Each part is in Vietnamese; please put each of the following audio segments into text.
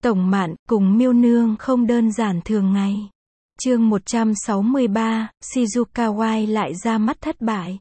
Tổng Mạn cùng Miêu Nương không đơn giản thường ngày. Chương 163, Shizuka lại ra mắt thất bại.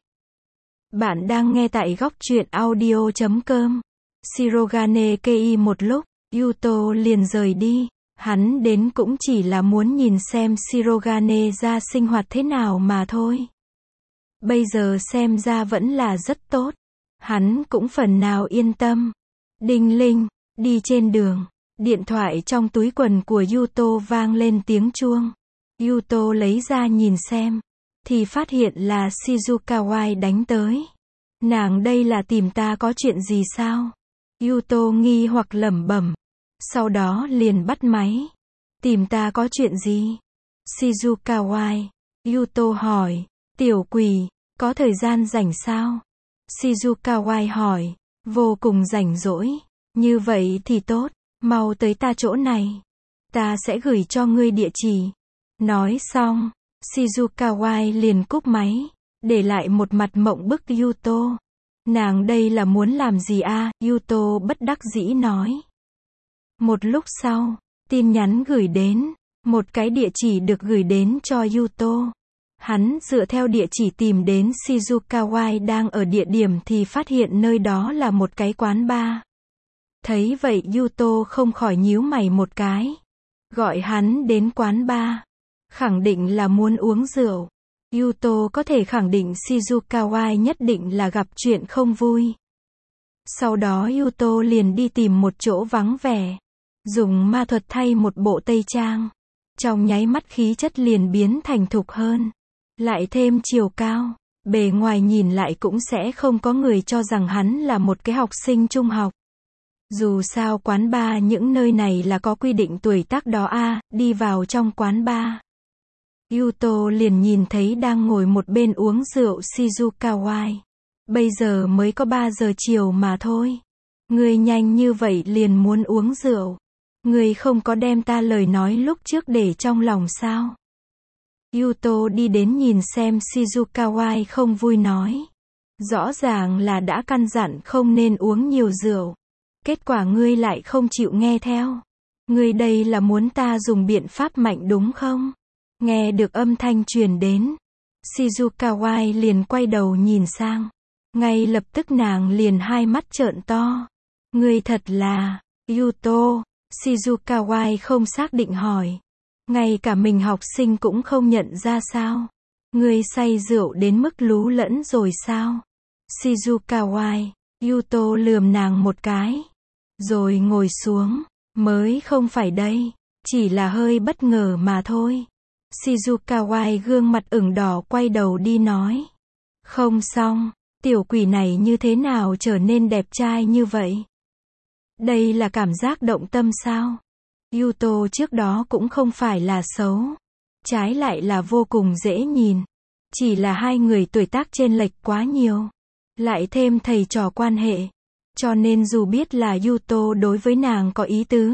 Bạn đang nghe tại góc truyện audio.com. Shirogane Kei một lúc, Yuto liền rời đi. Hắn đến cũng chỉ là muốn nhìn xem Shirogane ra sinh hoạt thế nào mà thôi. Bây giờ xem ra vẫn là rất tốt. Hắn cũng phần nào yên tâm. Đinh linh, đi trên đường. Điện thoại trong túi quần của Yuto vang lên tiếng chuông. Yuto lấy ra nhìn xem. Thì phát hiện là Shizuka đánh tới. Nàng đây là tìm ta có chuyện gì sao? Yuto nghi hoặc lẩm bẩm. Sau đó liền bắt máy. Tìm ta có chuyện gì? Shizuka. Yuto hỏi. Tiểu quỷ, có thời gian rảnh sao? Shizuka hỏi. Vô cùng rảnh rỗi. Như vậy thì tốt. Mau tới ta chỗ này. Ta sẽ gửi cho ngươi địa chỉ. Nói xong, Shizuka liền cúp máy. Để lại một mặt mộng bức Yuto. Nàng đây là muốn làm gì a? Yuto bất đắc dĩ nói. Một lúc sau, tin nhắn gửi đến. Một cái địa chỉ được gửi đến cho Yuto. Hắn dựa theo địa chỉ tìm đến Shizuka đang ở địa điểm thì phát hiện nơi đó là một cái quán bar. Thấy vậy Yuto không khỏi nhíu mày một cái. Gọi hắn đến quán bar. Khẳng định là muốn uống rượu. Yuto có thể khẳng định Shizuka nhất định là gặp chuyện không vui. Sau đó Yuto liền đi tìm một chỗ vắng vẻ. Dùng ma thuật thay một bộ tây trang. Trong nháy mắt khí chất liền biến thành thục hơn. Lại thêm chiều cao. Bề ngoài nhìn lại cũng sẽ không có người cho rằng hắn là một cái học sinh trung học. Dù sao quán bar những nơi này là có quy định tuổi tác đó a. Đi vào trong quán bar. Yuto liền nhìn thấy đang ngồi một bên uống rượu Shizuka. Bây giờ mới có 3 giờ chiều mà thôi. Ngươi nhanh như vậy liền muốn uống rượu. Ngươi không có đem ta lời nói lúc trước để trong lòng sao? Yuto đi đến nhìn xem Shizuka không vui nói. Rõ ràng là đã căn dặn không nên uống nhiều rượu. Kết quả ngươi lại không chịu nghe theo. Ngươi đây là muốn ta dùng biện pháp mạnh đúng không? Nghe được âm thanh truyền đến. Shizuka liền quay đầu nhìn sang. Ngay lập tức nàng liền hai mắt trợn to. Ngươi thật là... Yuto. Shizuka không xác định hỏi. Ngay cả mình học sinh cũng không nhận ra sao? Ngươi say rượu đến mức lú lẫn rồi sao? Shizuka. Yuto lườm nàng một cái. Rồi ngồi xuống. Mới không phải đây. Chỉ là hơi bất ngờ mà thôi. Shizuka gương mặt ửng đỏ quay đầu đi nói. Không xong. Tiểu quỷ này như thế nào trở nên đẹp trai như vậy? Đây là cảm giác động tâm sao? Yuto trước đó cũng không phải là xấu. Trái lại là vô cùng dễ nhìn. Chỉ là hai người tuổi tác chênh lệch quá nhiều. Lại thêm thầy trò quan hệ. Cho nên dù biết là Yuto đối với nàng có ý tứ.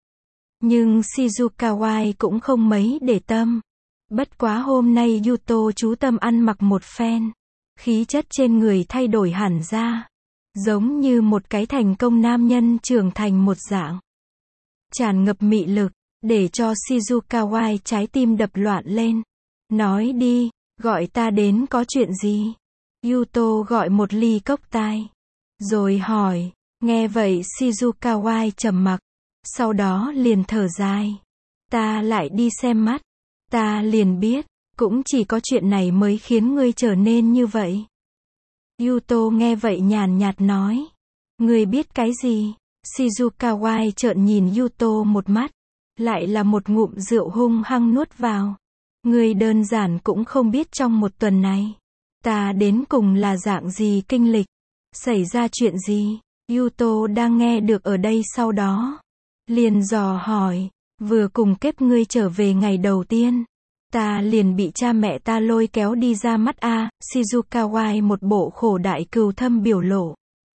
Nhưng Shizuka cũng không mấy để tâm. Bất quá hôm nay Yuto chú tâm ăn mặc một phen. Khí chất trên người thay đổi hẳn ra. Giống như một cái thành công nam nhân trưởng thành một dạng. Tràn ngập mị lực, để cho Shizuka trái tim đập loạn lên. Nói đi, gọi ta đến có chuyện gì? Yuto gọi một ly cốc tai. Rồi hỏi, nghe vậy Shizuka trầm mặc. Sau đó liền thở dài. Ta lại đi xem mắt. Ta liền biết, cũng chỉ có chuyện này mới khiến ngươi trở nên như vậy. Yuto nghe vậy nhàn nhạt nói. Ngươi biết cái gì? Shizuka trợn nhìn Yuto một mắt. Lại là một ngụm rượu hung hăng nuốt vào. Ngươi đơn giản cũng không biết trong một tuần này. Ta đến cùng là dạng gì kinh lịch. Xảy ra chuyện gì? Yuto đang nghe được ở đây sau đó. Liền dò hỏi. Vừa cùng kết ngươi trở về ngày đầu tiên. Ta liền bị cha mẹ ta lôi kéo đi ra mắt a. Shizuka một bộ khổ đại cừu thâm biểu lộ.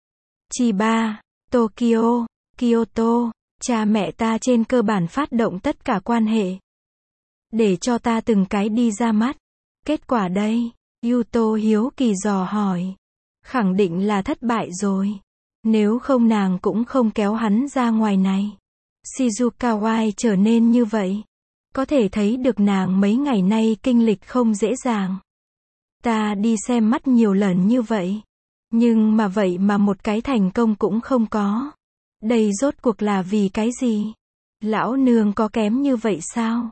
Chiba, Tokyo, Kyoto, cha mẹ ta trên cơ bản phát động tất cả quan hệ. Để cho ta từng cái đi ra mắt. Kết quả đây, Yuto hiếu kỳ dò hỏi. Khẳng định là thất bại rồi. Nếu không nàng cũng không kéo hắn ra ngoài này. Shizuka trở nên như vậy. Có thể thấy được nàng mấy ngày nay kinh lịch không dễ dàng. Ta đi xem mắt nhiều lần như vậy. Nhưng mà vậy mà một cái thành công cũng không có. Đây rốt cuộc là vì cái gì? Lão nương có kém như vậy sao?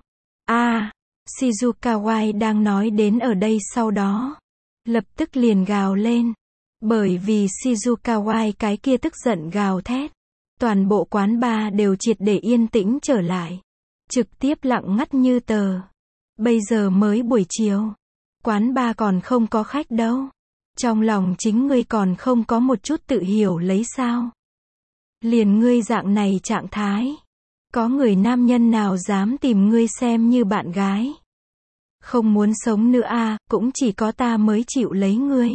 Shizuka đang nói đến ở đây sau đó. Lập tức liền gào lên. Bởi vì Shizuka cái kia tức giận gào thét. Toàn bộ quán bar đều triệt để yên tĩnh trở lại. Trực tiếp lặng ngắt như tờ. Bây giờ mới buổi chiều. Quán bar còn không có khách đâu. Trong lòng chính ngươi còn không có một chút tự hiểu lấy sao. Liền ngươi dạng này trạng thái. Có người nam nhân nào dám tìm ngươi xem như bạn gái. Không muốn sống nữa cũng chỉ có ta mới chịu lấy ngươi.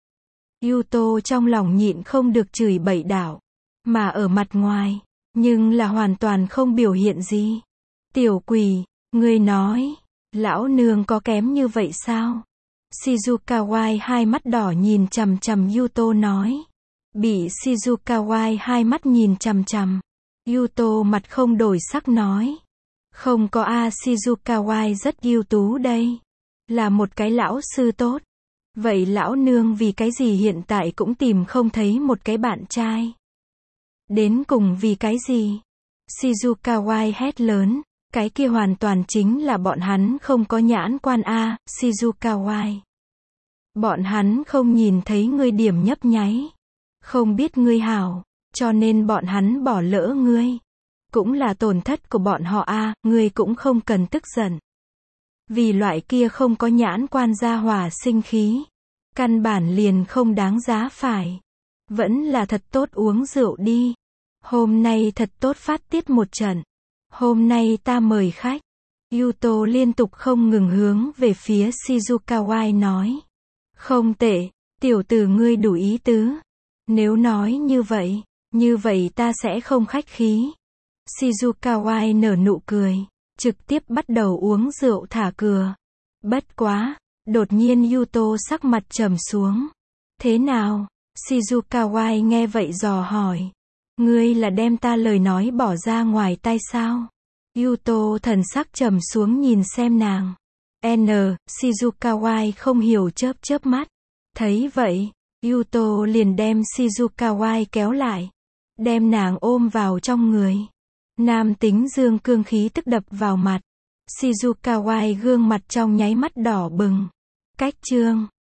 Yuto trong lòng nhịn không được chửi bậy đảo. Mà ở mặt ngoài, nhưng là hoàn toàn không biểu hiện gì. Tiểu quỷ, ngươi nói, lão nương có kém như vậy sao? Shizuka hai mắt đỏ nhìn chằm chằm Yuto nói. Bị Shizuka hai mắt nhìn chằm chằm. Yuto mặt không đổi sắc nói. Không có Shizuka rất ưu tú đây. Là một cái lão sư tốt. Vậy lão nương vì cái gì hiện tại cũng tìm không thấy một cái bạn trai? Đến cùng vì cái gì? Shizuka hét lớn. Cái kia hoàn toàn chính là bọn hắn không có nhãn quan Shizuka. Bọn hắn không nhìn thấy ngươi điểm nhấp nháy. Không biết ngươi hảo. Cho nên bọn hắn bỏ lỡ ngươi. Cũng là tổn thất của bọn họ ngươi cũng không cần tức giận. Vì loại kia không có nhãn quan gia hỏa sinh khí. Căn bản liền không đáng giá phải. Vẫn là thật tốt uống rượu đi. Hôm nay thật tốt phát tiết một trận. Hôm nay ta mời khách. Yuto liên tục không ngừng hướng về phía Shizuka nói. Không tệ, tiểu tử ngươi đủ ý tứ. Nếu nói như vậy ta sẽ không khách khí. Shizuka nở nụ cười. Trực tiếp bắt đầu uống rượu thả cửa. Bất quá, đột nhiên Yuto sắc mặt trầm xuống. Thế nào? Shizuka nghe vậy dò hỏi. Ngươi là đem ta lời nói bỏ ra ngoài tai sao? Yuto thần sắc trầm xuống nhìn xem nàng. Shizuka không hiểu chớp mắt. Thấy vậy, Yuto liền đem Shizuka kéo lại. Đem nàng ôm vào trong người. Nam tính dương cương khí tức đập vào mặt. Shizuka gương mặt trong nháy mắt đỏ bừng. Cách chương